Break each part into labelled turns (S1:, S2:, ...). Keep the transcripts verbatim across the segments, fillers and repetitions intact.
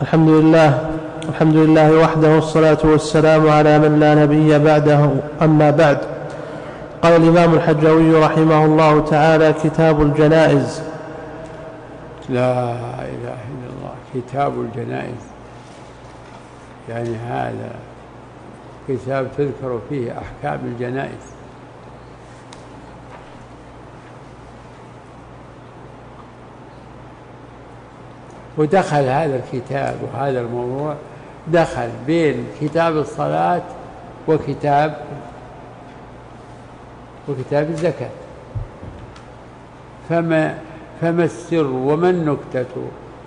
S1: الحمد لله الحمد لله وحده، والصلاة والسلام على من لا نبي بعده. أما بعد، قال الإمام الحجوي رحمه الله تعالى: كتاب الجنائز.
S2: لا إله إلا الله. كتاب الجنائز يعني هذا كتاب تذكر فيه أحكام الجنائز. ودخل هذا الكتاب وهذا الموضوع دخل بين كتاب الصلاة وكتاب وكتاب الزكاة. فما فما السر وما النكتة؟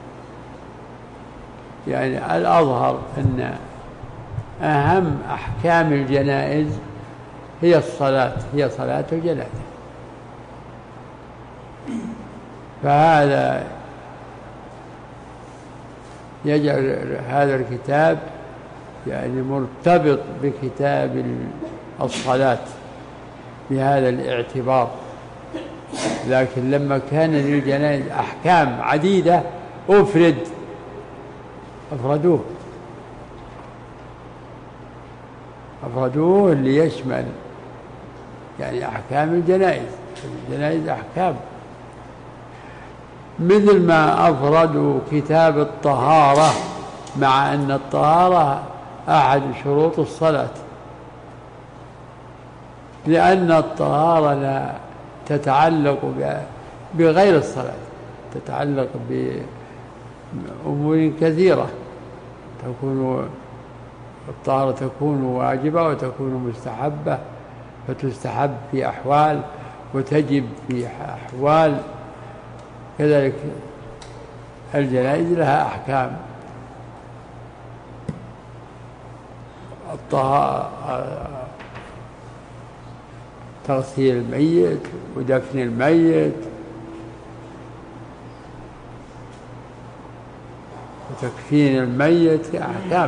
S2: يعني الأظهر أن أهم أحكام الجنائز هي الصلاة، هي صلاة الجنازة. فهذا يجعل هذا الكتاب يعني مرتبط بكتاب الصلاة بهذا الاعتبار. لكن لما كان للجنائز أحكام عديدة أفرد أفردوه أفردوه ليشمل يعني أحكام الجنائز. الجنائز أحكام، مثل ما أفردوا كتاب الطهارة، مع أن الطهارة أحد شروط الصلاة، لأن الطهارة لا تتعلق بغير الصلاة، تتعلق بأمور كثيرة. تكون الطهارة تكون واجبة وتكون مستحبة، فتستحب في أحوال وتجب في أحوال. كذلك الجنائز لها أحكام. تغسيل الميت ودفن الميت وتكفين الميت أحكام.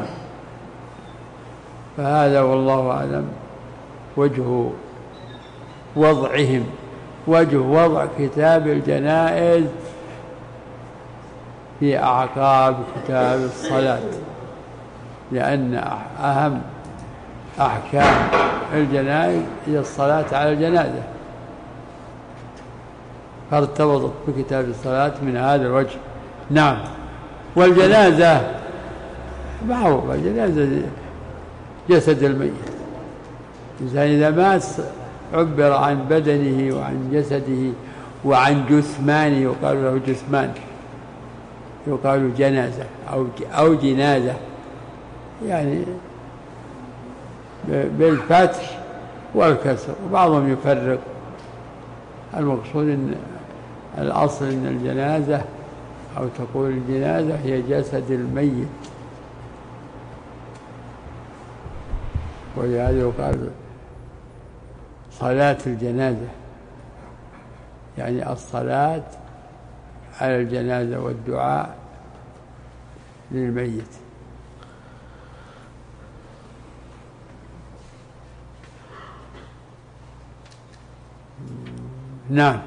S2: فهذا والله أعلم وجه وضعهم، وجه وضع كتاب الجنائز في أعقاب كتاب الصلاة، لأن أهم أحكام الجنائز هي الصلاة على الجنازة، فارتبطت بكتاب الصلاة من هذا الوجه. نعم. والجنازة معروفة، الجنازة جسد الميت. الإنسان إذا مات عبر عن بدنه وعن جسده وعن جثمانه، يقال له جثمان، يقال جنازة أو أو جنازة، يعني بالفتح والكسر، وبعضهم يفرق. المقصود ان الأصل ان الجنازة أو تقول الجنازة هي جسد الميت، ولهذا يقال صلاة الجنازة، يعني الصلاة على الجنازة والدعاء للميت. نعم.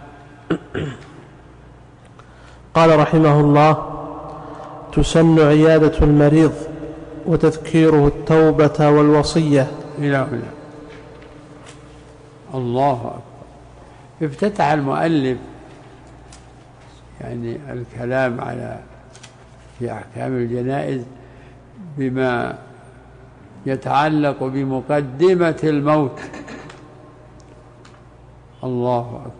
S1: قال رحمه الله: تسن عيادة المريض وتذكيره التوبة والوصية.
S2: إلى هنا. الله أكبر. افتتح المؤلف يعني الكلام على في أحكام الجنائز بما يتعلق بمقدمة الموت. الله أكبر.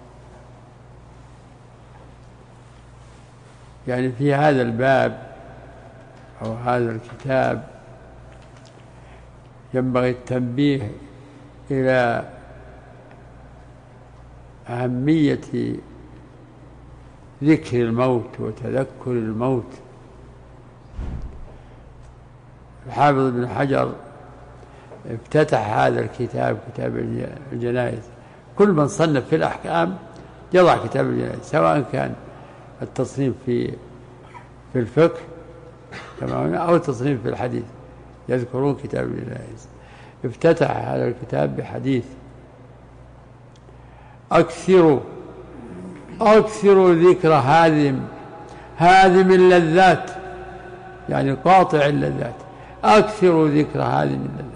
S2: يعني في هذا الباب أو هذا الكتاب ينبغي التنبيه إلى أهمية ذكر الموت وتذكر الموت. الحافظ ابن حجر افتتح هذا الكتاب، كتاب الجنائز، كل من صنف في الأحكام يضع كتاب الجنائز، سواء كان التصنيف في في الفقه أو التصنيف في الحديث، يذكرون كتاب الجنائز. افتتح هذا الكتاب بحديث: أكثروا أكثروا ذكر هادم هادم اللذات يعني قاطع اللذات، أكثروا ذكر هذه من اللذات.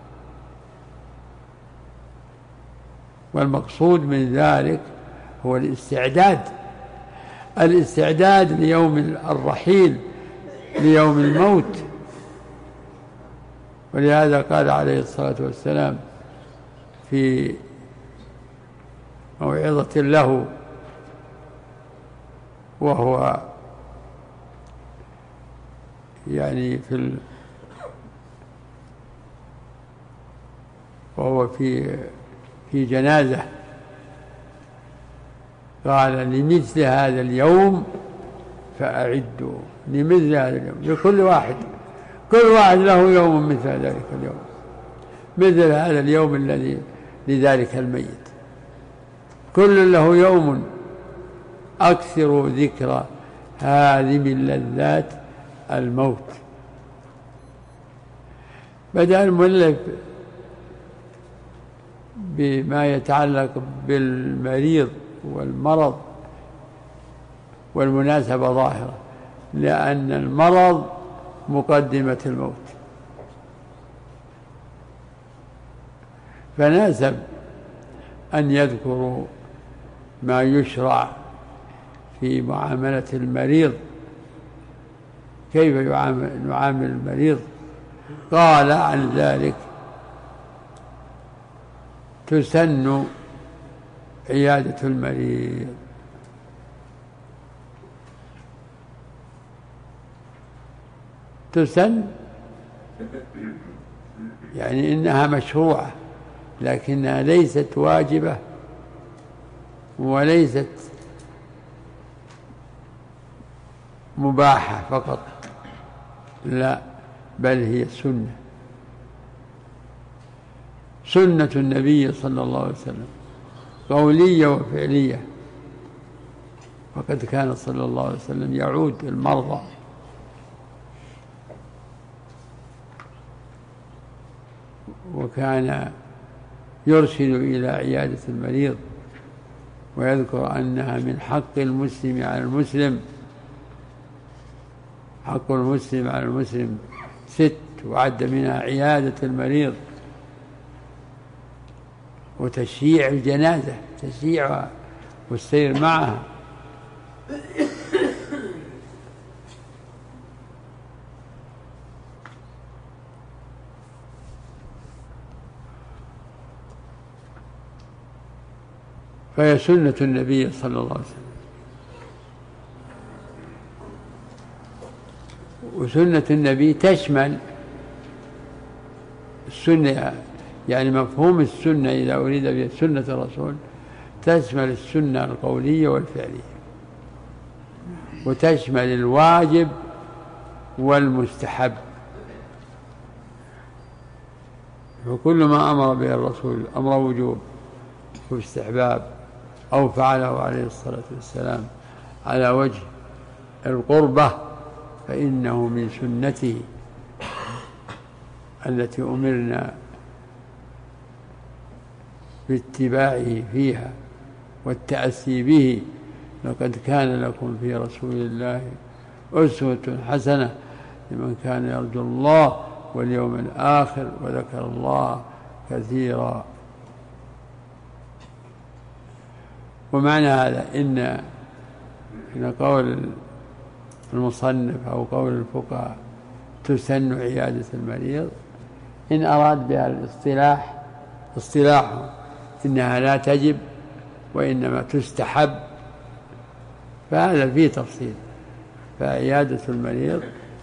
S2: والمقصود من ذلك هو الاستعداد الاستعداد ليوم الرحيل، ليوم الموت. ولهذا قال عليه الصلاة والسلام في موعظة له وهو يعني في ال... وهو في في جنازة، قال لمثل هذا اليوم فأعدوا، لمثل هذا اليوم، لكل واحد كل واحد له يوم مثل ذلك اليوم، مثل هذا اليوم الذي لذلك الميت، كل له يوم. أكثروا ذكر هذه من لذات الموت. بدأ المؤلف بما يتعلق بالمريض والمرض، والمناسبة ظاهرة، لأن المرض مقدمة الموت، فناسب أن يذكروا ما يشرع في معاملة المريض، كيف نعامل المريض. قال عن ذلك: تسن عيادة المريض. تسن يعني إنها مشروعة، لكنها ليست واجبة وليست مباحة فقط، لا، بل هي سنة سنة النبي صلى الله عليه وسلم، قولية وفعلية. وقد كان صلى الله عليه وسلم يعود المرضى، وكان يرشد إلى عيادة المريض، ويذكر أنها من حق المسلم على المسلم. حق المسلم على المسلم ست، وعد منها عيادة المريض وتشييع الجنازة، تشييعها والسير معها. فهي سنة النبي صلى الله عليه وسلم. وسنة النبي تشمل السنة، يعني مفهوم السنة إذا أريد بها سنة الرسول تشمل السنة القولية والفعلية، وتشمل الواجب والمستحب. وكل ما أمر به الرسول أمر وجوب واستحباب أو فعله عليه الصلاة والسلام على وجه القربة فإنه من سنته التي أمرنا باتباعه فيها والتأسي به. لقد كان لكم في رسول الله أسوة حسنة لمن كان يرجو الله واليوم الآخر وذكر الله كثيرا. ومعنى هذا إن إن قول المصنف أو قول الفقهاء تسن عيادة المريض، إن أراد بها الاصطلاح اصطلاحه إنها لا تجب وإنما تستحب، فهذا فيه تفصيل. فعيادة المريض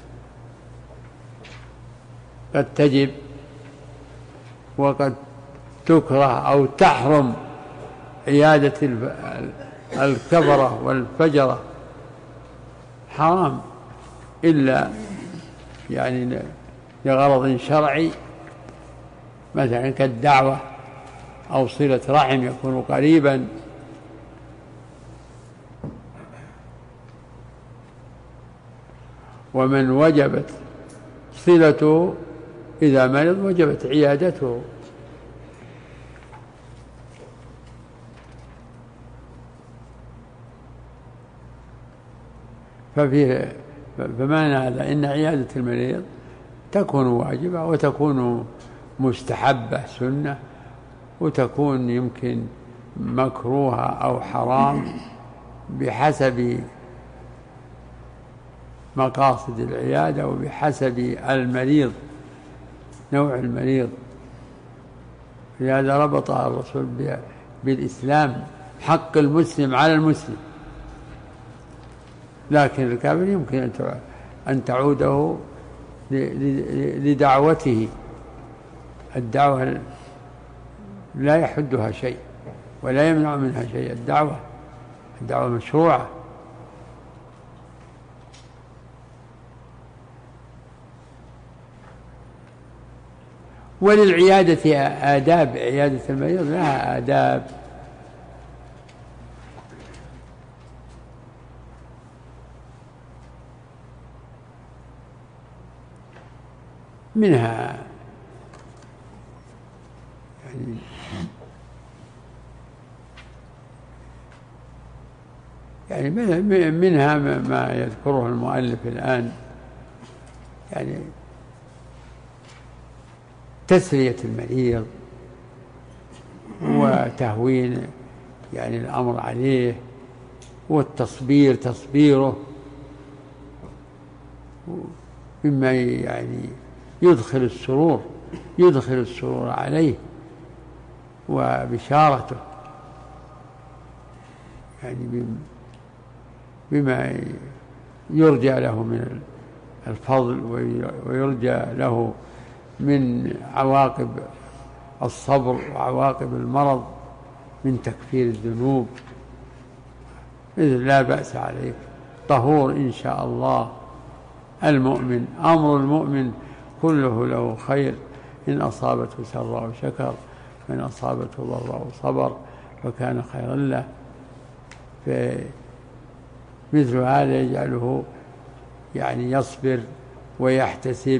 S2: قد تجب وقد تكره أو تحرم عيادة الكفرة والفجرة، حرام إلا يعني لغرض شرعي، مثلا كالدعوة أو صلة رحم يكون قريبا. ومن وجبت صلته إذا مرض وجبت عيادته. ففيه فمعنى هذا إن عيادة المريض تكون واجبة وتكون مستحبة سنة، وتكون يمكن مكروهة أو حرام بحسب مقاصد العيادة وبحسب المريض، نوع المريض. لهذا ربطها الرسول بالإسلام، حق المسلم على المسلم. لكن الكافر يمكن أن تعوده لدعوته، الدعوة لا يحدها شيء ولا يمنع منها شيء، الدعوة الدعوة مشروعة. وللعيادة آداب، عيادة المريض لها آداب، منها يعني يعني منها ما يذكره المؤلف الآن، يعني تسلية المريض وتهوين يعني الأمر عليه، والتصبير تصبيره، مما يعني يدخل السرور يدخل السرور عليه وبشارته، يعني بما يرجى له من الفضل ويرجى له من عواقب الصبر وعواقب المرض، من تكفير الذنوب، إذ لا بأس عليك طهور إن شاء الله. المؤمن أمر المؤمن كله له خير، إن أصابته سراء شكر، وإن أصابته ضراء صبر فكان خيرا له. فمثل هذا يجعله يعني يصبر ويحتسب،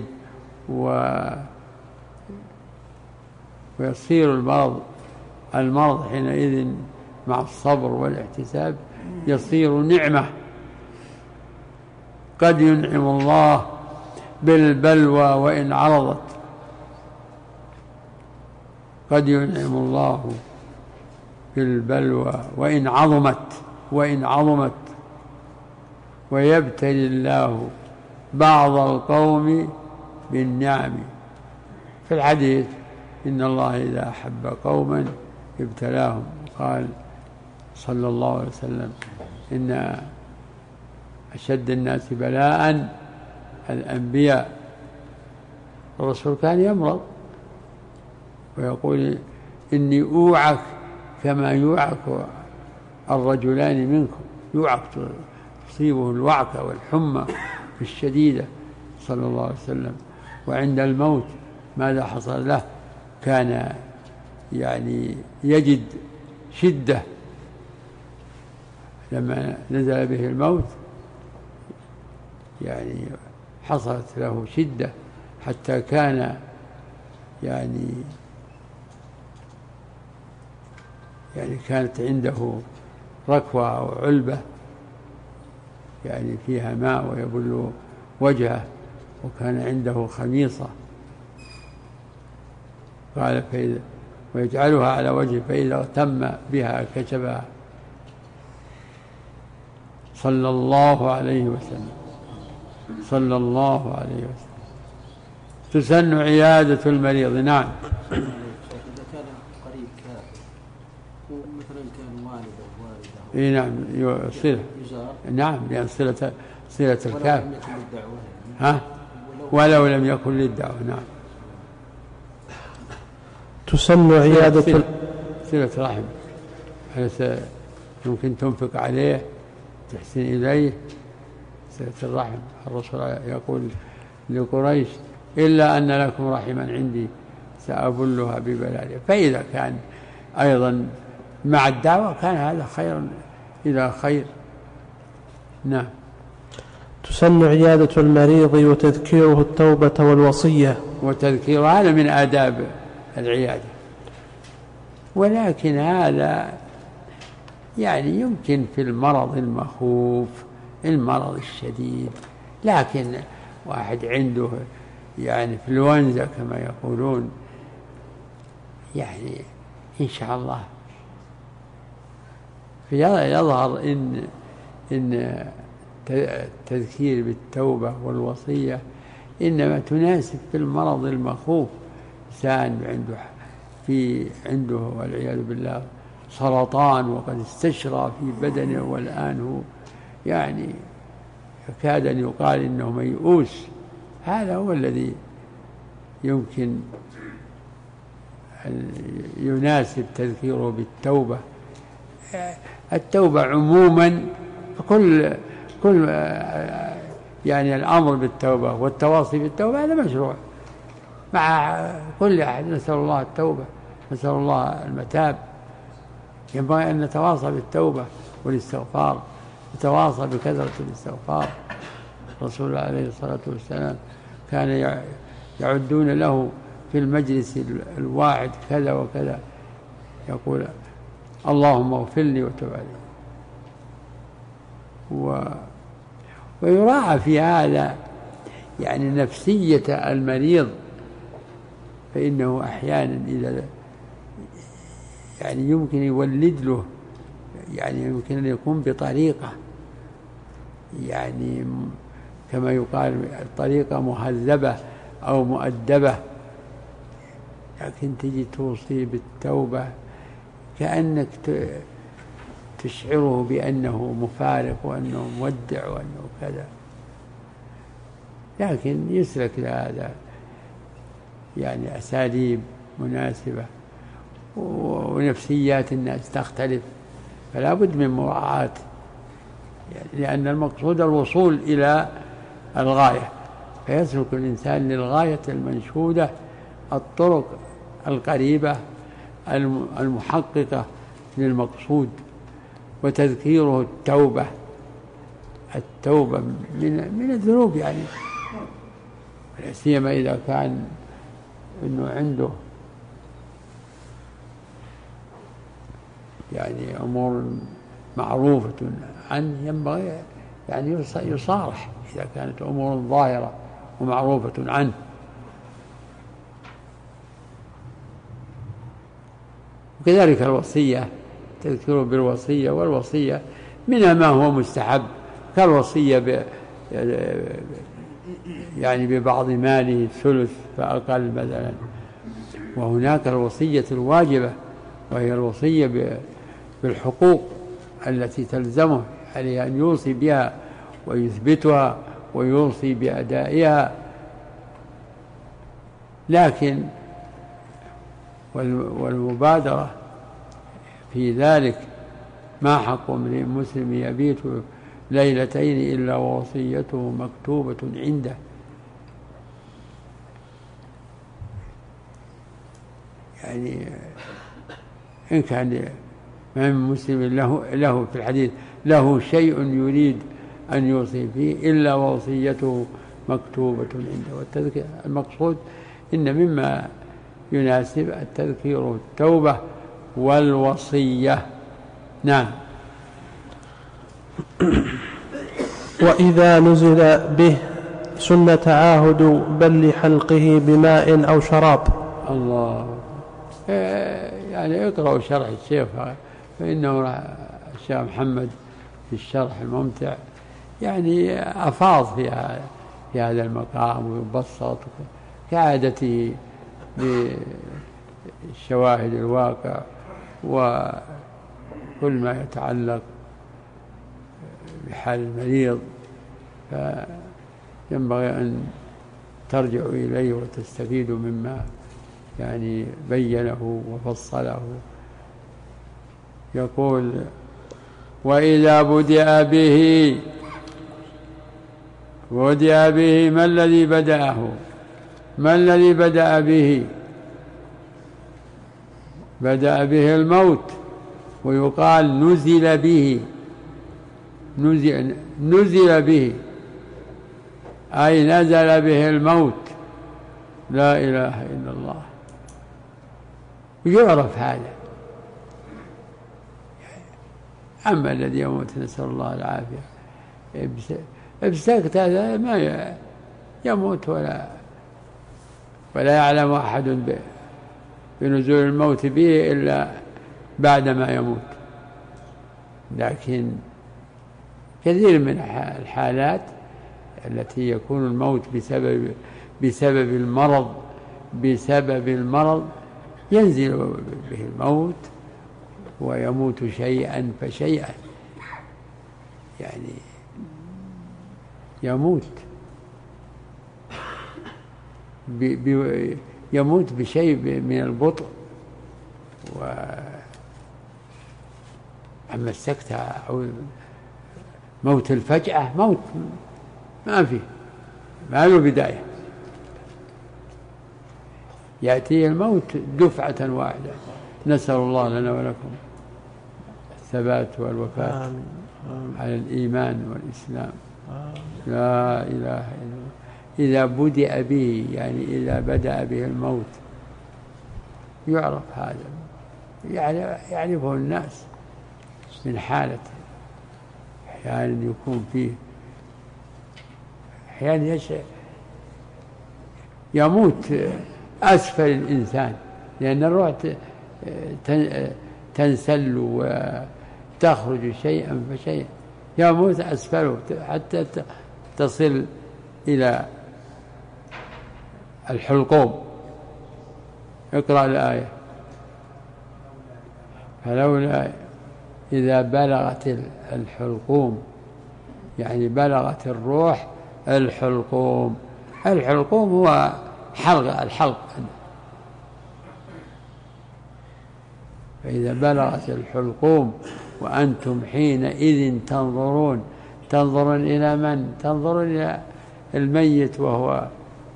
S2: ويصير المرض المرض حينئذ مع الصبر والاحتساب يصير نعمة. قد ينعم الله بالبلوى وإن عرضت، قد ينعم الله بالبلوى وإن عظمت وإن عظمت ويبتلي الله بعض القوم بالنعم. في الحديث إن الله إذا أحب قوما ابتلاهم، قال صلى الله عليه وسلم إن أشد الناس بلاء الأنبياء. الرسول كان يمرض ويقول إني أوعك كما يوعك الرجلان منكم، يوعك تصيبه الوعكة والحمى الشديدة صلى الله عليه وسلم. وعند الموت ماذا حصل له؟ كان يعني يجد شدة لما نزل به الموت، يعني حصلت له شدة حتى كان يعني يعني كانت عنده ركوة أو علبة يعني فيها ماء ويبل وجهه، وكان عنده خميصة، قال فإذا ويجعلها على وجهه فإذا اغتم بها كشفها صلى الله عليه وسلم صلى الله عليه وسلم. تسن عيادة المريض. نعم.
S3: إذا كان قريب كافر ومثلا كان والد أو والده،
S2: إيه نعم صلة، نعم لأن صلة صلة الكافر، ها ولو لم يكن للدعوة. نعم.
S1: تسن عيادة
S2: صلة, صلة رحم، حيث يمكن تنفق عليه تحسن إليه، صلة الرحم. الرسول يقول لقريش إلا أن لكم رحما عندي سأبلها ببلالها. فإذا كان أيضا مع الدعوة كان هذا خيرا إلى خير. نعم.
S1: تسن عيادة المريض وتذكيره التوبة والوصية.
S2: وتذكير هذا من آداب العيادة، ولكن هذا يعني يمكن في المرض المخوف، المرض الشديد، لكن واحد عنده يعني فلونزا كما يقولون، يعني إن شاء الله يظهر إن إن التذكير بالتوبة والوصية إنما تناسب في المرض المخوف. إنسان عنده في عنده والعياذ بالله سرطان وقد استشرى في بدنه، والآن هو يعني يكاد أن يقال إنه ميؤوس، هذا هو الذي يمكن أن يناسب تذكيره بالتوبة. التوبة عموما كل كل يعني الأمر بالتوبة والتواصي بالتوبة هذا مشروع مع كل أحد. نسأل الله التوبة، نسأل الله المتاب. ينبغي أن نتواصى بالتوبة والاستغفار، نتواصى بكثرة الاستغفار. رسول الله عليه الصلاة والسلام كان يعدون له في المجلس الواحد كذا وكذا، يقول اللهم اغفر لي وتب علي. و... ويراعى في هذا يعني نفسية المريض، فإنه أحيانا إذا يعني يمكن يولد له يعني يمكن أن يكون بطريقة يعني كما يقال الطريقة مهذبة أو مؤدبة، لكن تجي توصي بالتوبة كأنك تشعره بأنه مفارق وأنه مودع وأنه كذا، لكن يسلك لهذا يعني أساليب مناسبة، ونفسيات الناس تختلف، فلا بد من مراعاة يعني، لأن المقصود الوصول إلى الغاية، فيسلك الإنسان للغاية المنشودة الطرق القريبة المحققة للمقصود. وتذكيره التوبة، التوبة من من الذنوب يعني، لا سيما إذا كان إنه عنده يعني أمور معروفة عنه ينبغي يعني يصارح إذا كانت أمور ظاهرة ومعروفة عنه. وكذلك الوصية، تذكره بالوصية، والوصية منها ما هو مستحب كالوصية ب يعني ببعض ماله الثلث فأقل مثلا، وهناك الوصية الواجبة وهي الوصية بالحقوق التي تلزمه عليه أن يوصي بها ويثبتها ويوصي بأدائها. لكن والمبادرة في ذلك ما حق امرئ مسلم يبيت ليلتين إلا ووصيته مكتوبة عنده. يعني إن كان ما من مسلم له, له في الحديث له شيء يريد أن يوصي فيه إلا ووصيته مكتوبة عنده. والتذكير المقصود إن مما يناسب التذكير التوبة والوصية. نعم.
S1: وإذا نزل به سن تعاهد بل لحلقه بماء أو شراب.
S2: الله. يعني اقرأوا شرح الشيخ، فإنه الشيخ محمد في الشرح الممتع يعني أفاض في هذا في هذا المقام ويبسط كعادته بشواهد الواقع وكل ما يتعلق بحال المريض، فينبغي أن ترجعوا إليه وتستفيدوا مما يعني بينه وفصله. يقول وإذا بدأ به بدأ به ما الذي بدأه ما الذي بدأ به بدأ به الموت، ويقال نزل به نزل, نزل به أي نزل به الموت. لا إله إلا الله. يعرف هذا. أما الذي يموت نسأل الله العافية السكت هذا ما يموت ولا ولا يعلم أحد بنزول الموت به إلا بعدما يموت. لكن كثير من الحالات التي يكون الموت بسبب بسبب المرض بسبب المرض ينزل به الموت ويموت شيئا فشيئا، يعني يموت ب ب يموت بشيء من البطء. أما السكتة أو موت الفجأة موت ما فيه، ما له بداية، يأتي الموت دفعة واحدة. نسأل الله لنا ولكم الثبات والوفاة على الإيمان والإسلام. لا إله إلا الله. إذا بدأ به يعني إذا بدأ به الموت يعرف هذا، يعني يعرفه الناس من حالته. أحيانا يكون فيه أحيانا يموت أسفل الإنسان لأن الروح تنسل وتخرج شيئا فشيئا، يموت أسفله حتى تصل إلى الحلقوم. اقرأ الآية: فلولا إذا بلغت الحلقوم، يعني بلغت الروح الحلقوم. الحلقوم هو حلق الحلق. فإذا بلغت الحلقوم وأنتم حينئذ تنظرون. تنظرون إلى من؟ تنظرون إلى الميت وهو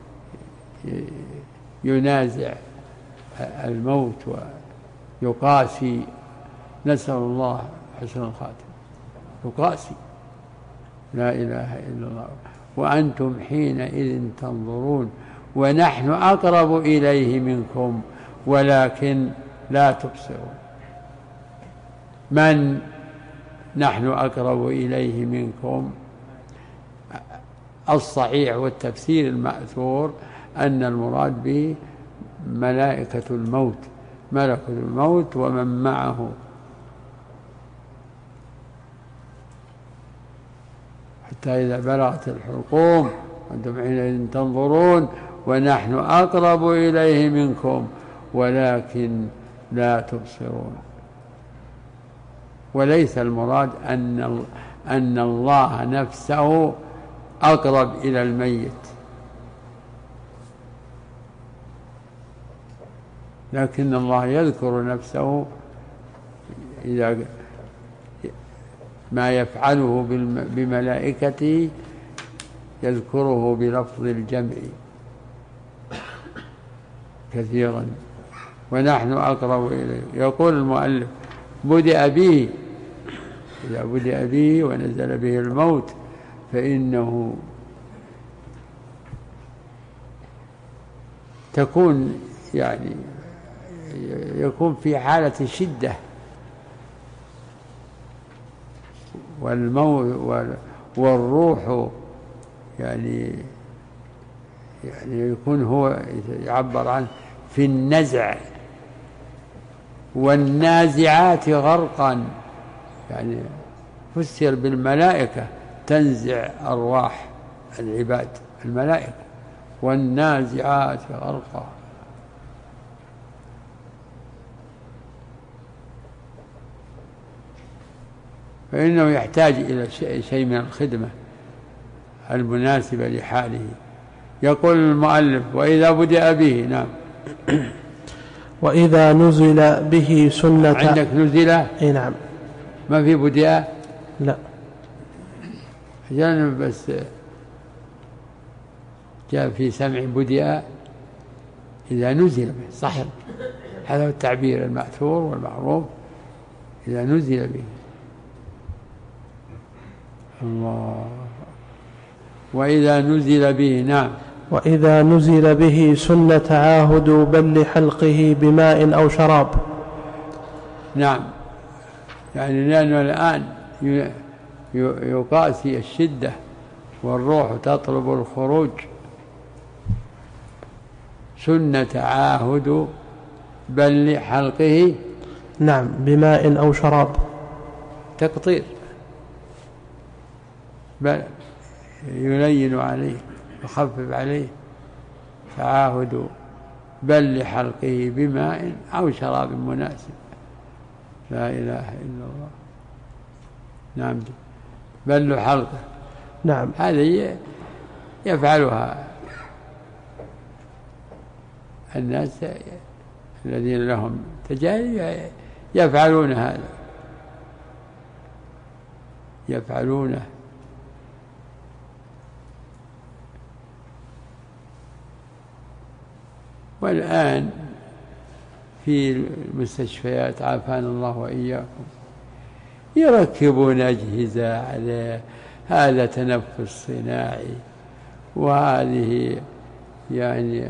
S2: ينازع الموت ويقاسي. نسأل الله حسن الخاتم. يقاسي. لا إله إلا الله. وأنتم حينئذ تنظرون ونحن أقرب إليه منكم ولكن لا تبصرون. من نحن أقرب إليه منكم؟ الصحيح والتفسير المأثور أن المراد به ملائكة الموت، ملك الموت ومن معه، حتى إذا بلغت الحلقوم وأنتم حينئذ تنظرون ونحن أقرب إليه منكم ولكن لا تبصرون. وليس المراد أن أن الله نفسه أقرب إلى الميت، لكن الله يذكر نفسه إذا ما يفعله بملائكته يذكره بلفظ الجمع كثيرا. ونحن أقرب إليه. يقول المؤلف: بدأ به. إذا بدأ به ونزل به الموت فإنه تكون يعني يكون في حالة شدة، والموت والروح يعني يعني يكون هو يعبر عنه في النزع، والنازعات غرقا، يعني فسر بالملائكة تنزع أرواح العباد الملائكة، والنازعات غرقا. فإنه يحتاج إلى شيء من الخدمة المناسبة لحاله. يقول المؤلف: وإذا بدأ به. نعم.
S1: وإذا نزل به سنة.
S2: عندك نزل؟
S1: اي نعم.
S2: ما في بدأ؟
S1: لا،
S2: جانب بس جاء في سمع بدأ إذا نزل به. صحيح، هذا هو التعبير المأثور والمعروف، إذا نزل به. الله. وإذا نزل به. نعم.
S1: وإذا نزل به سن تعاهد بل حلقه بماء أو شراب.
S2: نعم، يعني لأنه الآن يقاسي الشدة والروح تطلب الخروج. سن تعاهد بل حلقه
S1: نعم بماء أو شراب.
S2: تقطير، بل يلين عليه يخفف عليه. تعاهد بل حلقه بماء أو شراب مناسب. لا إله إلا الله. نعم بل حلقه.
S1: نعم
S2: هذه يفعلها الناس الذين لهم تجارب، يفعلون هذا، يفعلونه. والآن في المستشفيات عافانا الله وإياكم يركبون أجهزة على هذا تنفس صناعي، وهذه يعني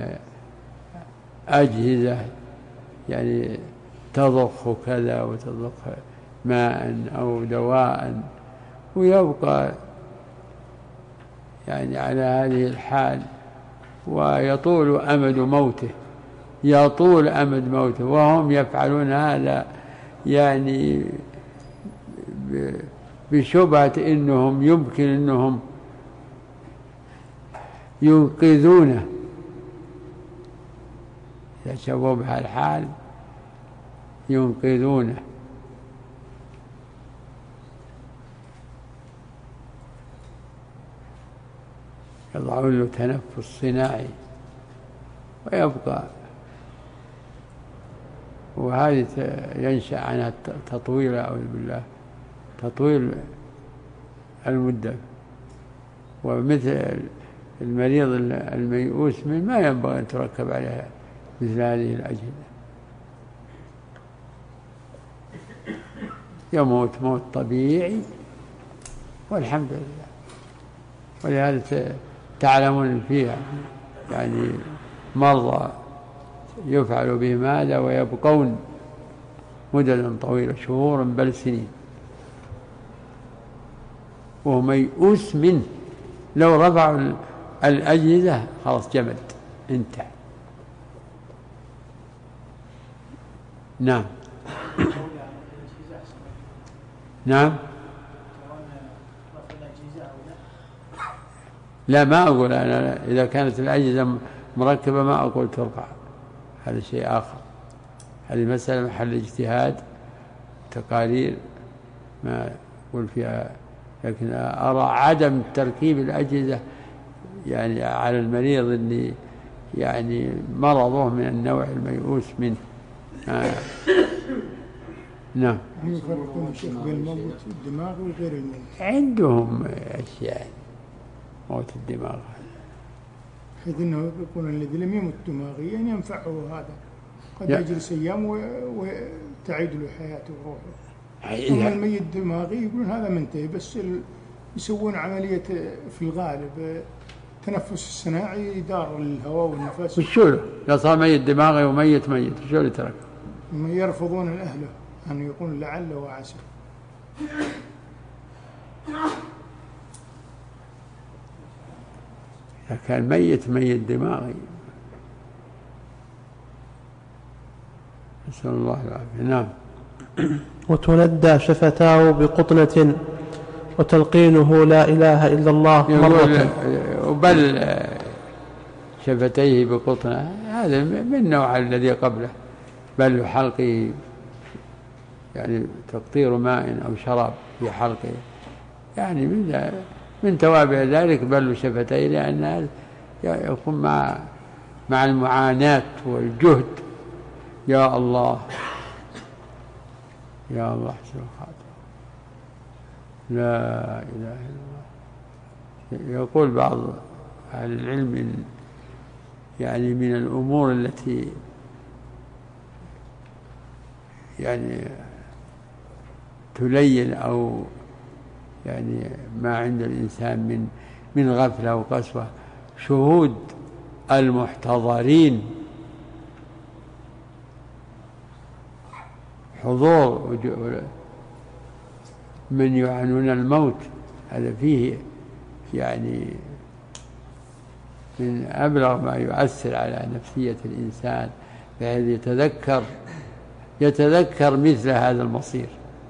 S2: أجهزة يعني تضخ كذا وتضخ ماء أو دواء، ويبقى يعني على هذه الحال ويطول أمد موته، يطول أمد موته، وهم يفعلون هذا يعني بشبهة إنهم يمكن إنهم ينقذونه. إذا شافوا بهالحال ينقذونه. يضعون له تنفس صناعي ويبقى، وهذه ينشأ عنها تطويل أعوذ بالله تطويل المدة. ومثل المريض الميؤوس من ما ينبغي أن تركب عليها مثل هذه الأجهزة، يموت موت طبيعي والحمد لله. ولهذا تعلمون فيها يعني مرضى يفعل بهم هذا ويبقون مددا طويلة شهورا بل سنين وهو ميؤوس منه. لو رفعوا الأجهزة خلاص جمد انتهى. نعم نعم. لا ما أقول أنا إذا كانت الأجهزة مركبة ما أقول ترفع، هذا شيء آخر. هذه مسألة محل اجتهاد تقارير ما أقول فيها، لكن أرى عدم تركيب الأجهزة يعني على المريض اللي يعني مرضه من النوع الميؤوس منه. آه. نعم.
S4: يفرقون الشيخ بين الموت الدماغ وغير الموت.
S2: عندهم أشياء موت الدماغ،
S4: حيث أنه يكون الذي لم يمت دماغيا ينفعه هذا، قد يجلس أيام وتعيد له حياته وروحه. أما الميت الدماغي يقولون هذا منتهي، بس يسوون عملية في الغالب التنفس الصناعي يدار الهواء والنفس.
S2: وشو لا صار ميت دماغي وميت ميت شو اللي ترك؟
S4: يرفضون الأهله أن يقول لعل وعسى.
S2: إذا كان ميت ميت دماغي نسأل الله العافية. نعم.
S1: وتندى شفتاه بقطنة وتلقينه لا إله إلا الله مرة.
S2: وبل شفتيه بقطنة هذا من النوع الذي قبله. بل حلقه يعني تقطير ماء أو شراب في حلقه، يعني من من توابع ذلك بل شفتيه، لأن يكون مع مع المعاناة والجهد. يا الله يا الله حسن الخاتم. لا إله إلا الله. يقول بعض أهل العلم يعني من الأمور التي يعني تلين أو يعني ما عند الإنسان من من غفلة وقسوة شهود المحتضرين، حضور من يعنون الموت، هذا فيه يعني من أبلغ ما يؤثر على نفسية الإنسان، بحيث يتذكر يتذكر مثل هذا المصير.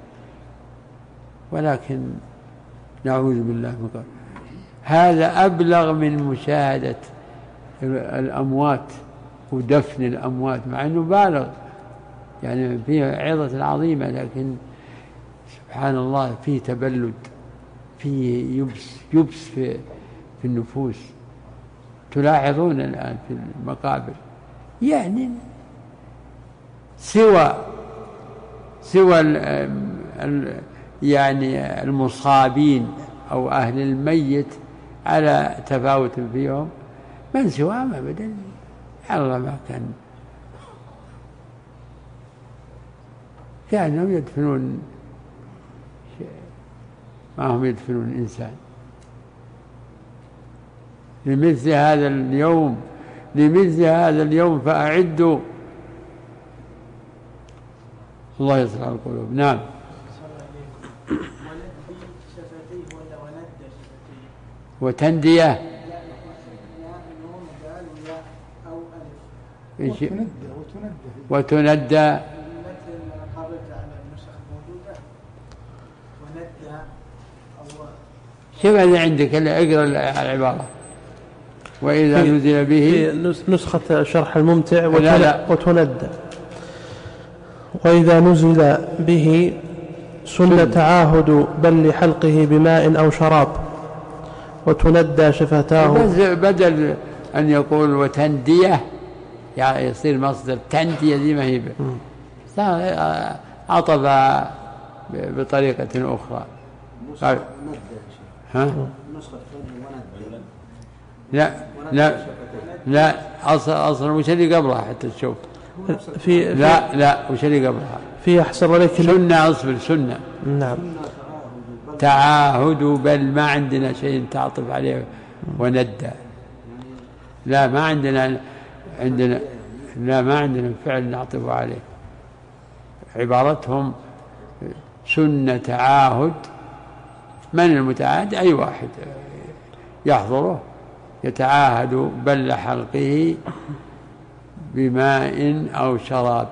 S2: ولكن نعوذ بالله من ذلك، هذا أبلغ من مشاهدة الأموات ودفن الأموات، مع أنه بالغ يعني فيه عظة عظيمة، لكن سبحان الله فيه تبلد، فيه يبس يبس في, في النفوس. تلاحظون الآن في المقابر يعني سوى سوى ال ال يعني المصابين أو أهل الميت على تفاوت فيهم، من سواهم أبدا الله ما كان كانوا يدفنون ما هم يدفنون إنسان. لمثل هذا اليوم لمثل هذا اليوم فأعدوا. الله يصلح القلوب. نعم. وتندية وتندى شوف اللي عندك اقرأ العبارة. وإذا نزل به
S1: نسخة شرح الممتع وتندى. وإذا نزل به سن تعاهد بل لحلقه بماء أو شراب وتندى شفتاه.
S2: بدل أن يقول وتندية يعني يصير مصدر تندية دي ما هي عطف بطريقة أخرى. قال ها؟ لا لا لا أصل أصلا وش اللي قبلها حتى تشوف في لا لا وش اللي قبلها
S1: في أحسن عليك
S2: سنة أصبر سنة.
S1: نعم.
S2: تعاهد بل ما عندنا شيء تعطف عليه وندى. لا ما عندنا عندنا لا ما عندنا فعل نعطف عليه. عبارتهم سنة تعاهد. من المتعاهد؟ أي واحد يحضره يتعاهد بل حلقه بماء أو شراب.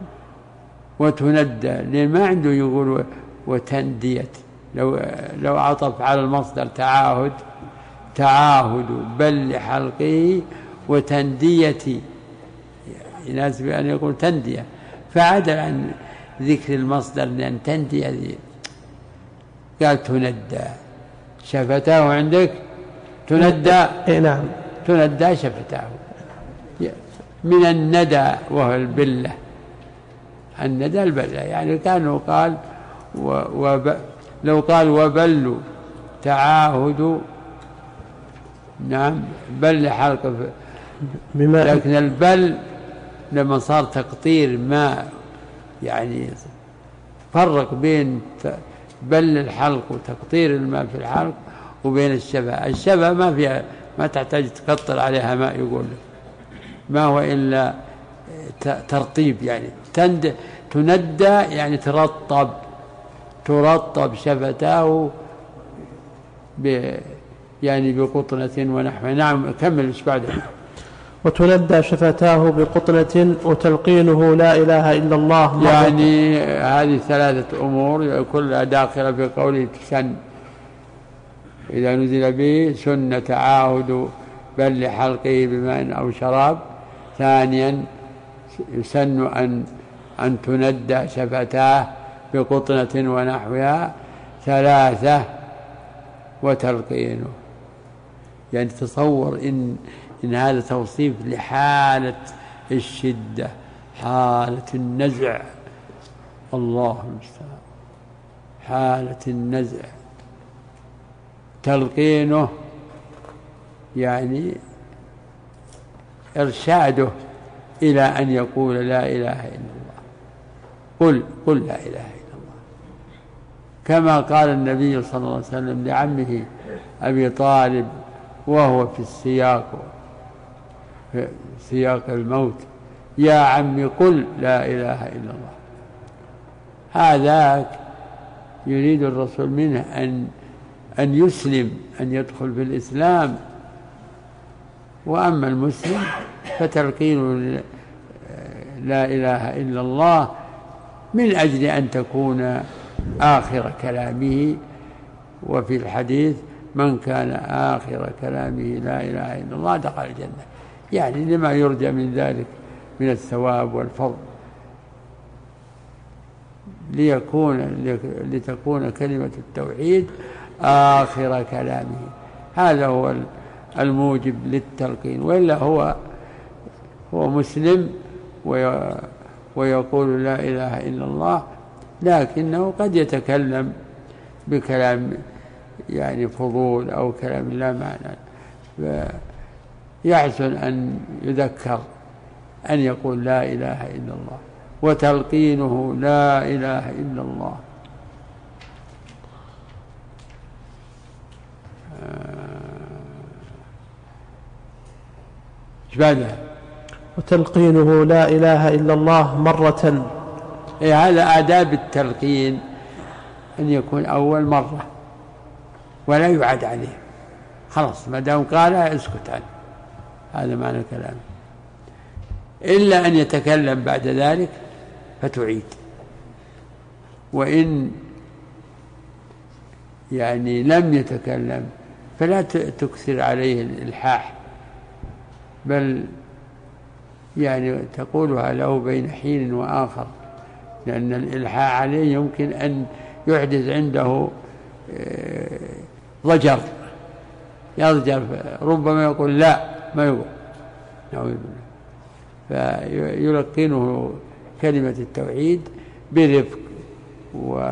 S2: وتندى لأن ما عنده يقول وتندية. لو لو عطف على المصدر تعاهد تعاهد بل حلقه وتندية يناسب أن يقول تندية، فعدل عن ذكر المصدر لأن تندية ذي قال تندى شفتاه. عندك تندى
S1: نعم
S2: تندى شفتاه من الندى وهو البلة. الندى البلة يعني كانوا قال وب لو قال وبل تعاهد نعم بل حلقه لكن البل لما صار تقطير ماء يعني فرق بين بل الحلق وتقطير الماء في الحلق وبين الشفة. الشفة ما فيها ما تحتاج تقطر عليها ماء، يقول ما هو إلا ترطيب يعني تند تندى يعني ترطب ترطب شفتاه ب يعني بقطنة ونحو. نعم كمل ايش بعده.
S1: وتندى شفتاه بقطنة وتلقينه لا إله إلا الله.
S2: يعني هذه ثلاثة أمور كلها داخلة في قوله تسن. إذا نزل به سن تعاهد بل لحلقه بماء أو شراب. ثانيا يسن أن أن تندى شفتاه بقطنة ونحوها. ثلاثة وتلقينه. يعني تصور إن إن هذا توصيف لحالة الشدة حالة النزع. الله المستعان حالة النزع. تلقينه يعني إرشاده إلى أن يقول لا إله إلا الله. قل قل لا إله إلا الله كما قال النبي صلى الله عليه وسلم لعمه أبي طالب وهو في السياق في سياق الموت يا عمي قل لا إله إلا الله. هذا يريد الرسول منه أن أن يسلم، أن يدخل في الإسلام. وأما المسلم فتلقين لا إله إلا الله من أجل أن تكون آخر كلامه. وفي الحديث من كان آخر كلامه لا إله إلا الله دخل الجنة، يعني لما يرجى من ذلك من الثواب والفضل، ليكون لتكون كلمة التوحيد آخر كلامه. هذا هو الموجب للتلقين. وإلا هو هو مسلم ويقول لا إله إلا الله، لكنه قد يتكلم بكلام يعني فضول أو كلام لا معنى، فيحسن أن يذكر أن يقول لا إله إلا الله، وتلقينه لا إله إلا الله. ايش بعدها؟
S1: وتلقينه لا إله إلا الله مرة.
S2: إيه، هذا آداب التلقين، أن يكون أول مرة ولا يعاد عليه، خلاص ما دام قالها اسكت عنه، هذا معنى الكلام. إلا أن يتكلم بعد ذلك فتعيد، وإن يعني لم يتكلم فلا تكثر عليه الإلحاح، بل يعني تقولها له بين حين وآخر، لأن الإلحاح عليه يمكن أن يحدث عنده ضجر، يضجر، ربما يقول لا ما يقول، نعوذ بالله. فيلقنه كلمة التوحيد برفق و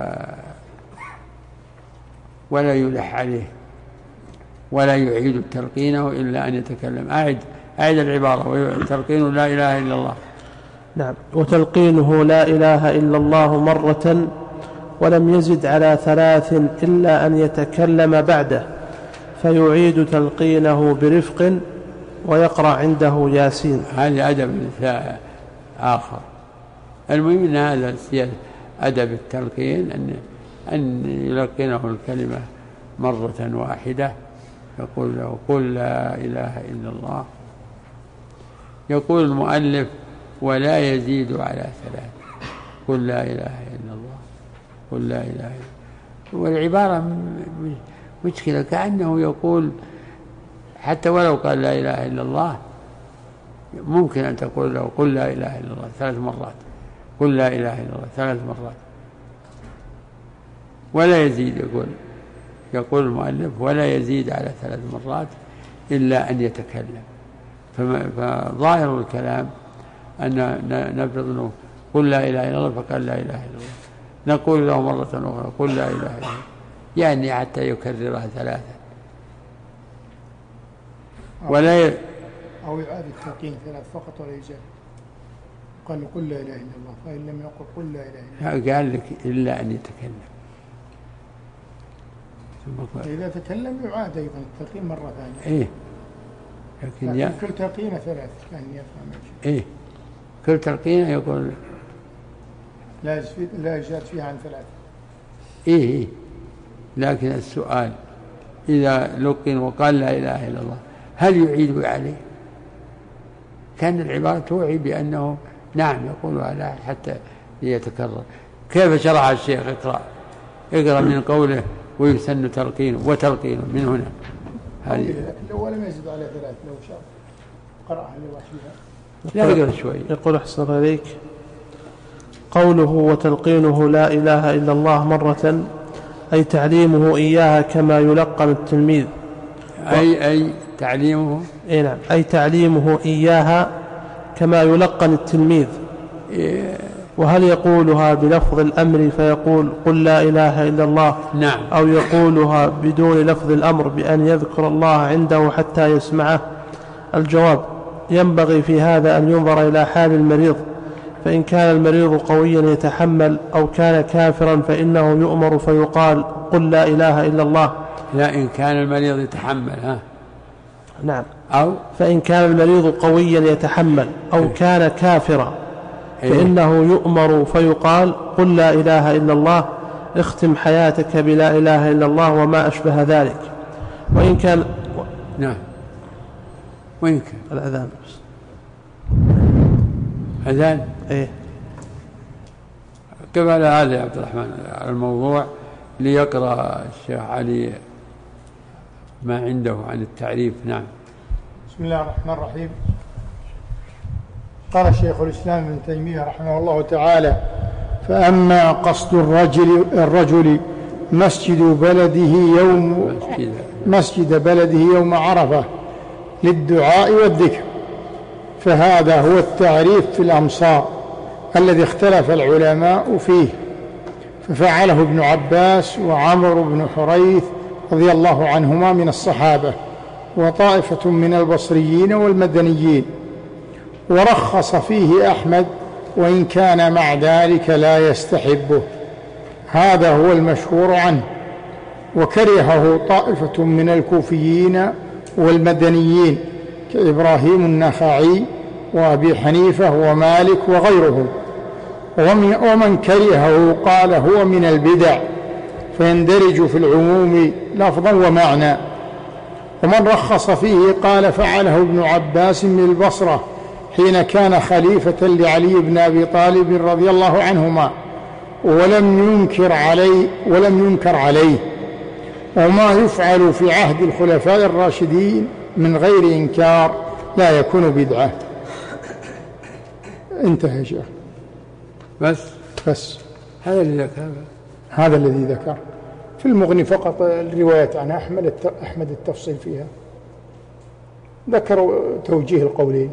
S2: ولا يلح عليه، ولا يعيد تلقينه إلا أن يتكلم. أعد أعد العبارة: وتلقين لا إله إلا الله.
S1: نعم. وتلقينه لا إله إلا الله مرة ولم يزد على ثلاث إلا أن يتكلم بعده، فيعيد تلقينه برفق ويقرأ عنده ياسين.
S2: هذا أدب آخر. المهم أن هذا أدب التلقين، أن أن يلقنه الكلمة مرة واحدة، يقول له قل لا إله إلا الله. يقول المؤلف: ولا يزيد على ثلاث، قل لا إله إلا الله، قل لا إله إلا الله. والعبارة مشكلة، كأنه يقول حتى ولو قال لا إله إلا الله ممكن أن تقول له قل لا إله إلا الله ثلاث مرات، قل لا إله إلا الله ثلاث مرات، ولا يزيد. يقول يقول المؤلف: ولا يزيد على ثلاث مرات إلا أن يتكلم. فظاهر الكلام أن نفرض أنه قل لا إله إلا الله فقال لا إله إلا الله، نقول له مرة أخرى قل لا إله إلا الله، يعني حتى يكررها ثلاثة. ولا ي...
S4: أو يعاد التلقين ثلاث فقط ولا يجاب، قال قل لا إله إلا الله، فإن لم يقل قل لا إله إلا الله
S2: قال لك إلا أن يتكلم.
S4: إذا تكلم يعاد أيضا التلقين مرة ثانية.
S2: إيه، لكن يا...
S4: كل تلقين ثلاث كان يفهم.
S2: إيه، كل تلقين يقول
S4: لا لا يزاد فيها عن ثلاث.
S2: إيه, إيه. لكن السؤال: إذا لقن وقال لا إله إلا الله هل يعيد عليه؟ كان العبارة توعي بأنه نعم يقولها لا حتى يتكرر. كيف شرح الشيخ؟ اقرأ اقرأ من قوله: ويسن تلقينه وتلقينه من هنا.
S4: هذه لو لم يزد على ثلاث لو شاء قرأها لوحدها.
S2: لا يقرأ شوي.
S1: يقول أحسن عليك: قوله وتلقينه لا إله إلا الله مرة أي تعليمه إياها كما يلقن التلميذ.
S2: أي أي تعليمه
S1: أي نعم أي تعليمه إياها كما يلقن التلميذ. وهل يقولها بلفظ الأمر فيقول قل لا إله إلا الله؟
S2: نعم.
S1: أو يقولها بدون لفظ الأمر بأن يذكر الله عنده حتى يسمعه؟ الجواب: ينبغي في هذا أن ينظر إلى حال المريض، فإن كان المريض قويا يتحمل أو كان كافرا فإنه يؤمر فيقال قل لا إله إلا الله.
S2: لا، إن كان المريض يتحمل ها
S1: نعم
S2: أو
S1: فإن كان المريض قويا يتحمل أو كان كافرا فإنه يؤمر فيقال قل لا إله إلا الله. اختم حياتك بلا إله إلا الله وما أشبه ذلك. وإن كان
S2: نعم وإن كان
S1: الأذان بس.
S2: أذان
S1: إيه
S2: كما لا هذا يا عبد الرحمن الموضوع ليقرأ الشيخ علي ما عنده عن التعريف. نعم.
S4: بسم الله الرحمن الرحيم. قال شيخ الإسلام ابن تيمية رحمه الله تعالى: فأما قصد الرجل, الرجل مسجد بلده يوم مسجد بلده يوم عرفة للدعاء والذكر فهذا هو التعريف في الأمصار الذي اختلف العلماء فيه، ففعله ابن عباس وعمرو بن حريث رضي الله عنهما من الصحابة وطائفة من البصريين والمدنيين، ورخص فيه أحمد وإن كان مع ذلك لا يستحبه، هذا هو المشهور عنه، وكرهه طائفة من الكوفيين والمدنيين كإبراهيم النخعي وأبي حنيفة ومالك وغيرهم، ومن كرهه قال هو من البدع فيندرج في العموم لفظا ومعنى. ومن رخص فيه قال فعله ابن عباس من البصرة حين كان خليفة لعلي بن أبي طالب رضي الله عنهما، ولم ينكر عليه ولم ينكر عليه وما يفعل في عهد الخلفاء الراشدين من غير إنكار لا يكون بدعة. انتهى يا شيخ.
S2: بس
S4: بس
S2: هذا الذي ذكر
S4: هذا الذي ذكر في المغني فقط الرواية عن أحمد أحمد التفصيل فيها، ذكروا توجيه القولين.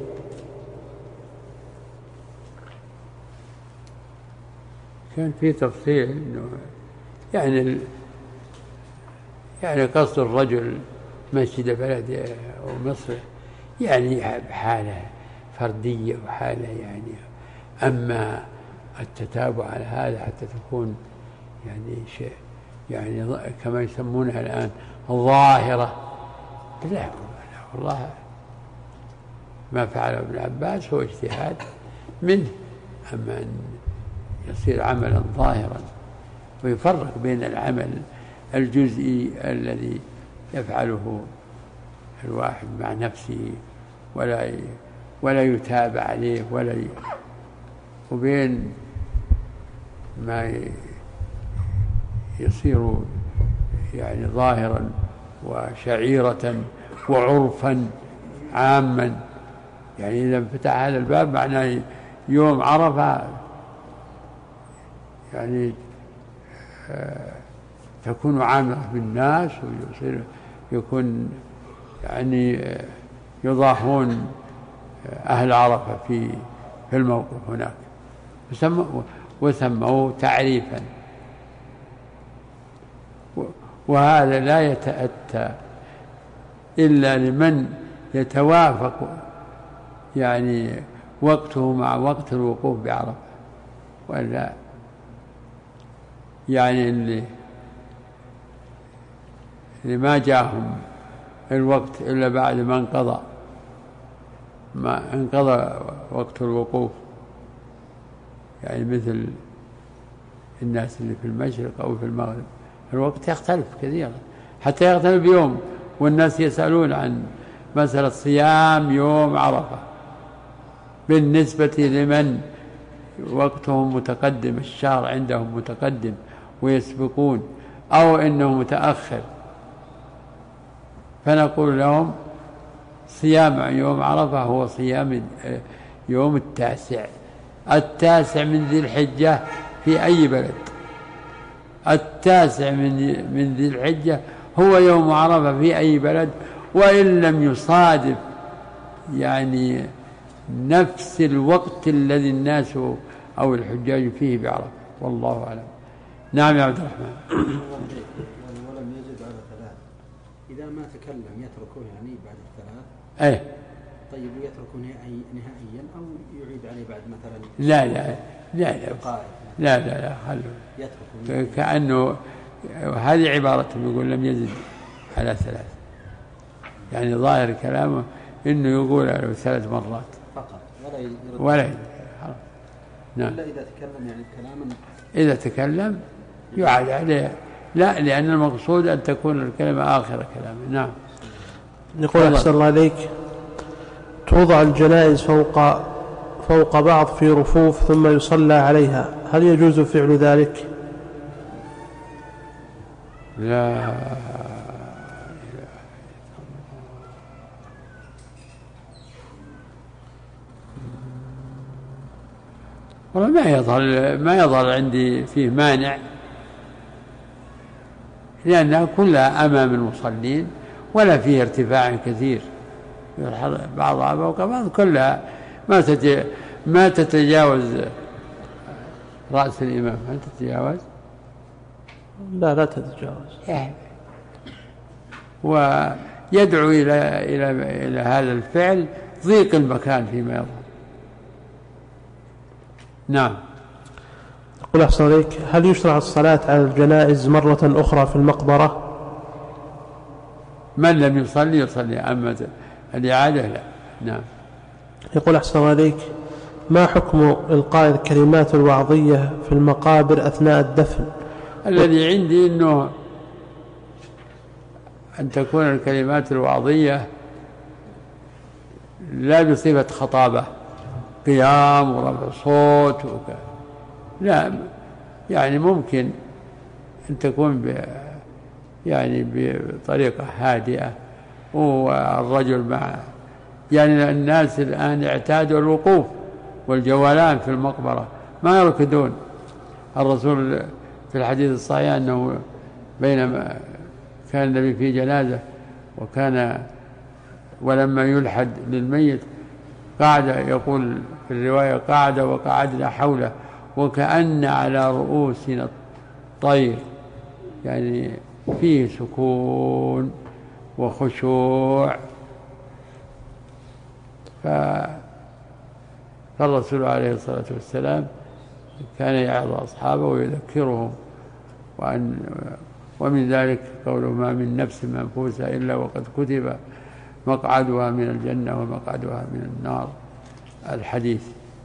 S2: كان في تفصيل إنه يعني يعني قصد الرجل مسجد بلده ومصر يعني بحالة فردية وحالة يعني، أما التتابع على هذا حتى تكون يعني شيء يعني كما يسمونها الآن ظاهرة، لا والله ما فعله ابن عباس هو اجتهاد منه، أما أن يصير عملا ظاهرا ويفرق بين العمل الجزئي الذي يفعله الواحد مع نفسه ولا ولا يتابع عليه ولا ي... وبين ما يصير يعني ظاهرا وشعيرة وعرفا عاما. يعني إذا فتح هذا الباب معناه يوم عرفة يعني آه تكون عامة بالناس ويصير يكون يعني آه يضاهون أهل عرفة في في الموقف هناك، وسموه تعريفا. وهذا لا يتأتى إلا لمن يتوافق يعني وقته مع وقت الوقوف بعرفة، ولا يعني اللي, اللي ما جاءهم الوقت إلا بعد ما انقضى ما انقضى وقت الوقوف، يعني مثل الناس اللي في المشرق أو في المغرب الوقت يختلف كثيرا حتى يختلف بيوم، والناس يسألون عن مسألة صيام يوم عرفة بالنسبة لمن وقتهم متقدم، الشهر عندهم متقدم ويسبقون، أو إنه متأخر، فنقول لهم صيام يوم عرفة هو صيام يوم التاسع التاسع من ذي الحجة في أي بلد، التاسع من من ذي الحجة هو يوم عرفة في أي بلد، وإن لم يصادف يعني نفس الوقت الذي الناس أو الحجاج فيه بعرفة، والله أعلم. نعم يا عبد الرحمن.
S3: ولم يزد على ثلاث، إذا ما تكلم يتركه يعني بعد الثلاث.
S2: أيه.
S3: طيب يتركه نهائيا أو يعيد عليه بعد مثلا؟
S2: لا لا لا لا لا لا, لا خلوا يتركه كأنه هذه عبارته يقول لم يزد على ثلاث، يعني ظاهر كلامه إنه يقول له ثلاث مرات
S3: فقط ولا يرد
S2: ولا يرد.
S3: نعم. إلا إذا تكلم يعني كلاما،
S2: إذا تكلم يعاد عليه، لا، لأن المقصود أن تكون الكلمة آخر كلامه. نعم.
S1: يقول أحسن الله عليك: توضع الجنائز فوق فوق بعض في رفوف ثم يصلى عليها، هل يجوز فعل ذلك؟
S2: لا، والله ما يظهر ما يظهر عندي فيه مانع، لأنها كلها أمام المصلين ولا فيه ارتفاع كثير، بعضها فوق بعض، كلها ما ما تتجاوز رأس الإمام. هل تتجاوز؟
S1: لا لا تتجاوز.
S2: ويدعو إلى إلى إلى هذا الفعل ضيق المكان فيما يظهر. نعم.
S1: يقول أحسن عليك: هل يشرع الصلاة على الجنائز مرة أخرى في المقبرة؟
S2: من لم يصلي يصلي، أما الإعادة لا. نعم.
S1: يقول أحسن عليك: ما حكم إلقاء الكلمات الوعظية في المقابر أثناء الدفن؟
S2: الذي عندي أنه أن تكون الكلمات الوعظية لا بصفة خطابة، قيام ورفع صوت وك... لا، يعني ممكن أن تكون ب... يعني بطريقة هادئة، والرجل مع يعني الناس الآن اعتادوا الوقوف والجولان في المقبرة، ما يركضون. الرسول في الحديث الصحيح أنه بينما كان النبي في جنازة وكان ولما يلحد للميت قعد، يقول في الرواية: قعد وقعدنا حوله وكأن على رؤوسنا الطير، يعني فيه سكون وخشوع. فالرسول عليه الصلاة والسلام كان يعظ أصحابه ويذكرهم، وأن ومن ذلك قوله: ما من نفس منفوسة إلا وقد كتب مقعدها من الجنة ومقعدها من النار، الحديث.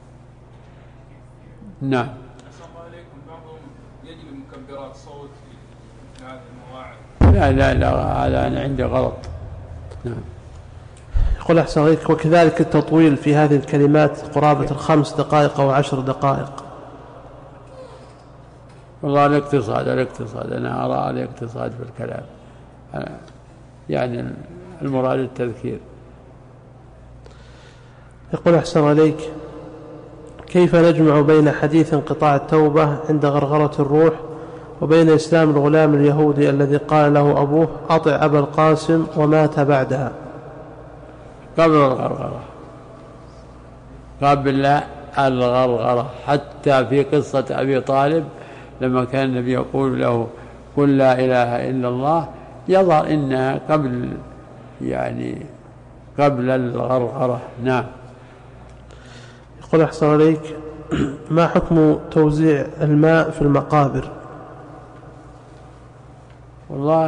S2: نعم.
S5: أحسن الله عليكم، بعضهم يجلب مكبرات صوت في هذه المواعظ.
S2: لا لا لا، هذا أنا عندي غلط. نعم.
S1: يقول أحسن عليك: وكذلك التطويل في هذه الكلمات قرابة الخمس دقائق أو عشر دقائق.
S2: والله الاقتصاد الاقتصاد أنا أرى الاقتصاد في الكلام، يعني المراد التذكير.
S1: يقول أحسن عليك: كيف نجمع بين حديث انقطاع التوبة عند غرغرة الروح وبين إسلام الغلام اليهودي الذي قال له أبوه: أطع أبا القاسم، ومات بعدها؟
S2: قبل الغرغرة، قبل الغرغرة، حتى في قصة أبي طالب لما كان النبي يقول له: قل لا إله إلا الله، يظهر إنها قبل يعني قبل الغرغرة. نعم.
S1: يقول أحسن عليك: ما حكم توزيع الماء في المقابر؟
S2: والله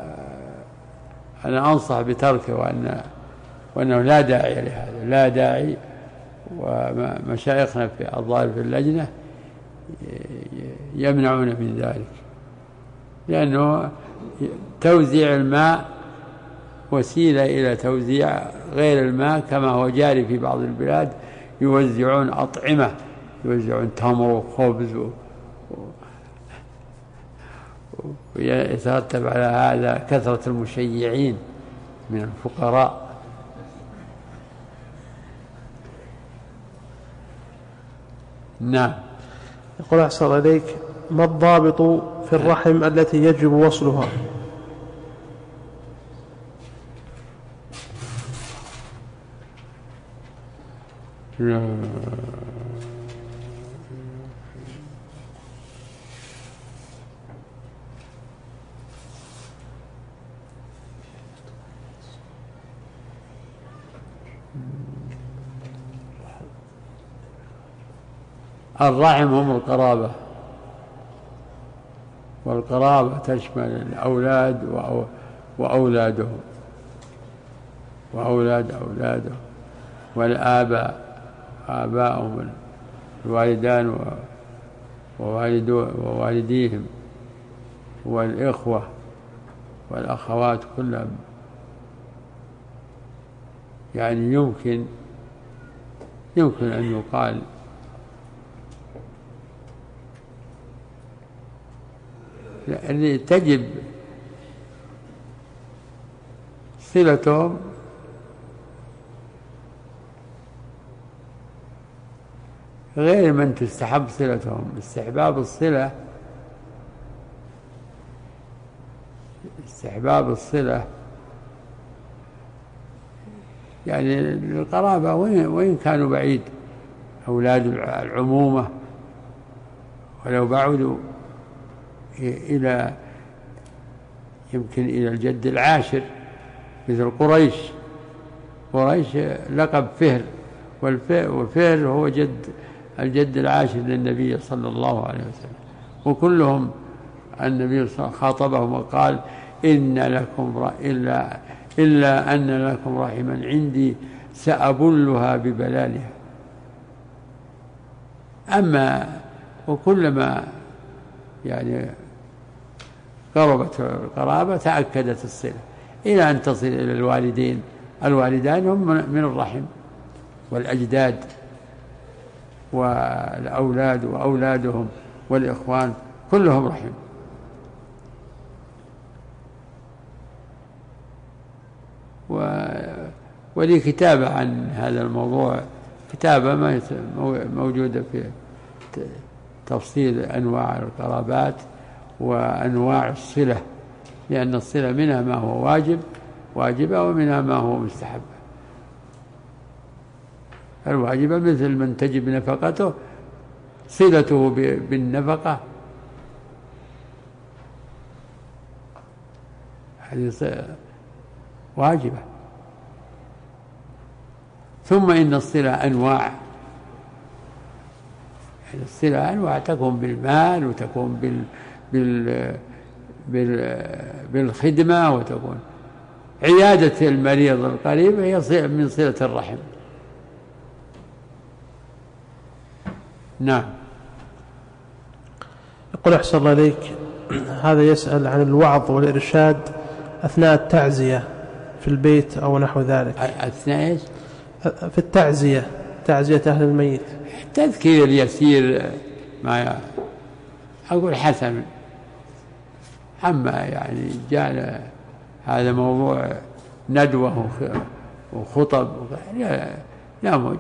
S2: أنا أنصح بتركه، وأن وأنه لا داعي لهذا، لا داعي. ومشايخنا في الظاهر في اللجنة يمنعون من ذلك، لأنه توزيع الماء وسيلة إلى توزيع غير الماء، كما هو جاري في بعض البلاد، يوزعون أطعمة، يوزعون تمر وخبز و... ويترتب على هذا كثرة المشيعين من الفقراء. نعم.
S1: يقول أحسن عليك: ما الضابط في الرحم التي يجب وصلها؟
S2: لا. الرحم هم القرابة، والقرابة تشمل الأولاد وأولادهم وأولاد أولادهم والآباء وآباءهم، الوالدان ووالديهم والإخوة والأخوات كلهم، يعني يمكن يمكن أن يقال أن تجب صلتهم غير من تستحب صلتهم. استحباب الصلة استحباب الصلة يعني القرابة وإن كانوا بعيد، أولاد العمومة ولو بعدوا إلى يمكن إلى الجد العاشر مثل قريش. قريش لقب فهر، والفهر هو جد الجد العاشر للنبي صلى الله عليه وسلم، وكلهم النبي صلى الله عليه وسلم خاطبهم وقال إن لكم إلا, إلا أن لكم رحما عندي سأبلها ببلالها. أما وكلما يعني قربت القرابة تأكدت الصلة إلى أن تصل إلى الوالدين. الوالدان هم من الرحم، والأجداد والأولاد وأولادهم والإخوان كلهم رحم. ولي كتابة عن هذا الموضوع، كتابة موجودة في تفصيل أنواع القرابات وأنواع الصلة، لأن الصلة منها ما هو واجب واجبة ومنها ما هو مستحب. الواجبة مثل من تجب نفقته صلته بالنفقة، هذه واجبة. ثم إن الصلة أنواع، الصلة أنواع، تكون بالمال وتكون بال بال بال بالخدمة، وتكون عيادة المريض القريب هي من صلة الرحم. نعم.
S1: يقول أحسن الله إليك، هذا يسأل عن الوعظ والإرشاد أثناء التعزية في البيت أو نحو ذلك.
S2: أثناء إيش؟
S1: في التعزية، تعزية أهل الميت.
S2: تذكير يسير ما أقول حسن. أما يعني جاء هذا موضوع ندوة وخطب لا, لا موجود.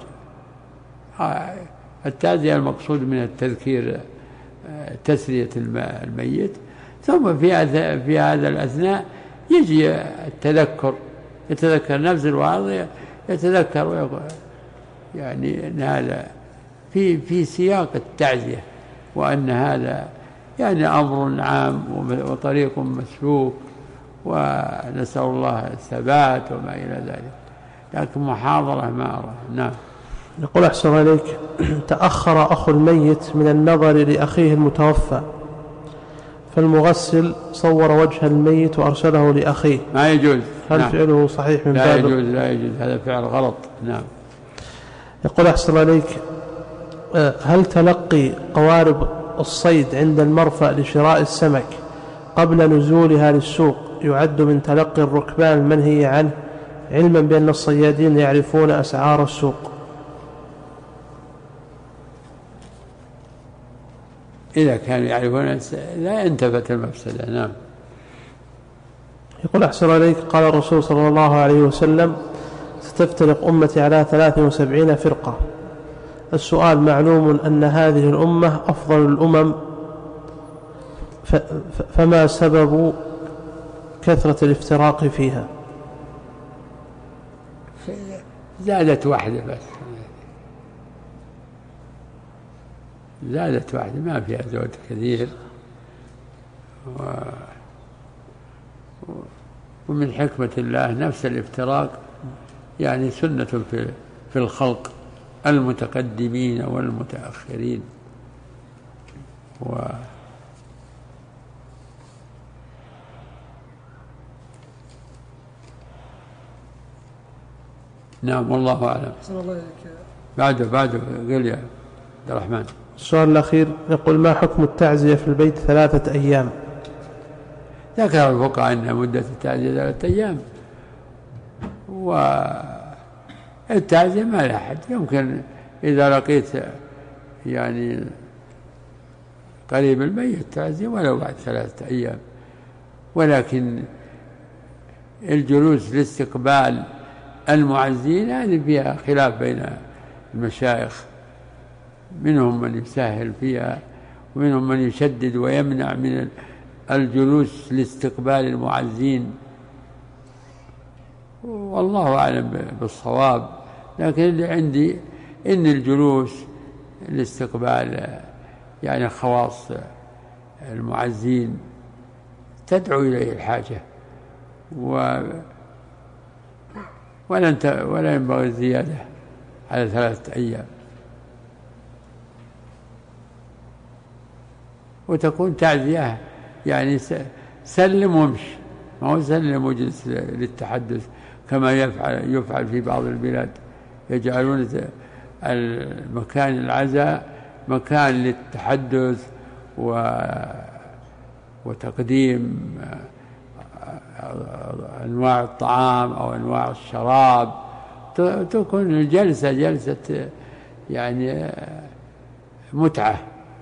S2: التعزية المقصود من التذكير تسلية الميت، ثم في في هذا الأثناء يجي التذكر، يتذكر نفس الواعظ يتذكر ويقول يعني أن هذا في في سياق التعزية، وأن هذا يعني أمر عام وطريق مسلوك، ونسأل الله الثبات وما إلى ذلك، لكن محاضرة ما أرى. نعم.
S1: يقول أحسن عليك، تأخر أخو الميت من النظر لأخيه المتوفى، فالمغسل صور وجه الميت وأرسله لأخيه،
S2: ما يجوز.
S1: هل
S2: نعم.
S1: فعله صحيح من باب؟
S2: لا يجوز، لا يجوز، هذا فعل غلط. نعم.
S1: يقول أحسن عليك، هل تلقي قوارب الصيد عند المرفأ لشراء السمك قبل نزولها للسوق يعد من تلقي الركبان المنهي عنه، علما بأن الصيادين يعرفون أسعار السوق؟
S2: إذا كانوا يعرفون لا انتفت المفسدة. نعم.
S1: يقول أحسن عليك، قال الرسول صلى الله عليه وسلم: ستفترق أمتي على ثلاث وسبعين فرقة. السؤال: معلوم أن هذه الأمة أفضل الأمم، فما سبب كثرة الافتراق فيها؟
S2: زادت واحدة بس، زادت واحدة ما فيها زود كثير. و... ومن حكمة الله نفس الافتراق يعني سنة في في الخلق المتقدمين والمتأخرين. و نعم والله أعلم. بعده بعده قل يا عبد الرحمن.
S1: السؤال الأخير يقول: ما حكم التعزية في البيت ثلاثة أيام؟
S2: ذكر الفقهاء أن مدة التعزية ثلاثة أيام، والتعزية ما لها حد، يمكن إذا لقيت يعني قريب الميت تعزية ولو بعد ثلاثة أيام. ولكن الجلوس لاستقبال المعزين هذه فيها خلاف بين المشايخ، منهم من يسهل فيها ومنهم من يشدد ويمنع من الجلوس لاستقبال المعزين، والله أعلم بالصواب. لكن اللي عندي إن الجلوس لاستقبال يعني خواص المعزين تدعو إليه الحاجة، و ولا ينبغي الزيادة على ثلاثة أيام، وتكون تعزية يعني سلم وامشي، ما هو سلم وجلس للتحدث كما يفعل يفعل في بعض البلاد، يجعلون المكان العزاء مكان للتحدث و وتقديم أنواع الطعام أو أنواع الشراب، تكون الجلسة جلسة يعني متعة،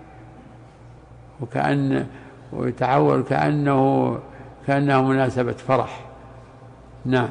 S2: وكأن ويتحول كأنه كأنه مناسبة فرح. نعم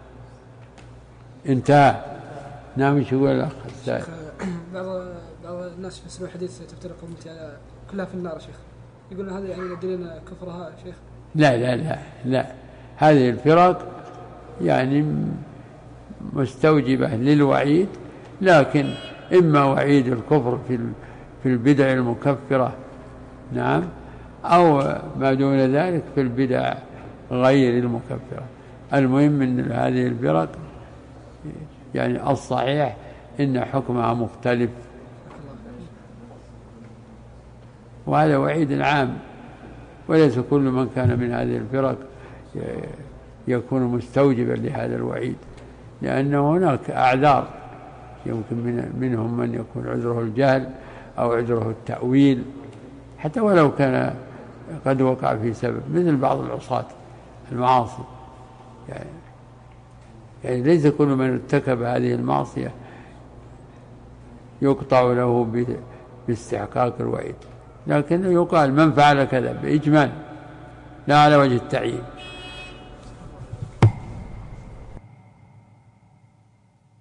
S2: انتهى. نعم ايش يقول الأخ السائل؟
S6: بعض بعض الناس يفسرون حديث تفترق أمتي على كلها في النار شيخ، يقولون هذا يعني دليل كفرها شيخ؟
S2: لا لا لا لا، هذه الفرق يعني مستوجبة للوعيد، لكن إما وعيد الكفر في في البدع المكفرة، نعم، أو ما دون ذلك في البدع غير المكفرة. المهم أن هذه الفرق يعني الصحيح إن حكمها مختلف، وهذا وعيد عام، وليس كل من كان من هذه الفرق يكون مستوجبا لهذا الوعيد، لأن هناك أعذار، يمكن من منهم من يكون عذره الجهل أو عذره التأويل، حتى ولو كان قد وقع في سبب، مثل بعض العصاة المعاصي، يعني, يعني ليس كل من ارتكب هذه المعصية يقطع له باستحقاق الوعيد، لكن يقال من فعل كذا بإجمال لا على وجه التعيين.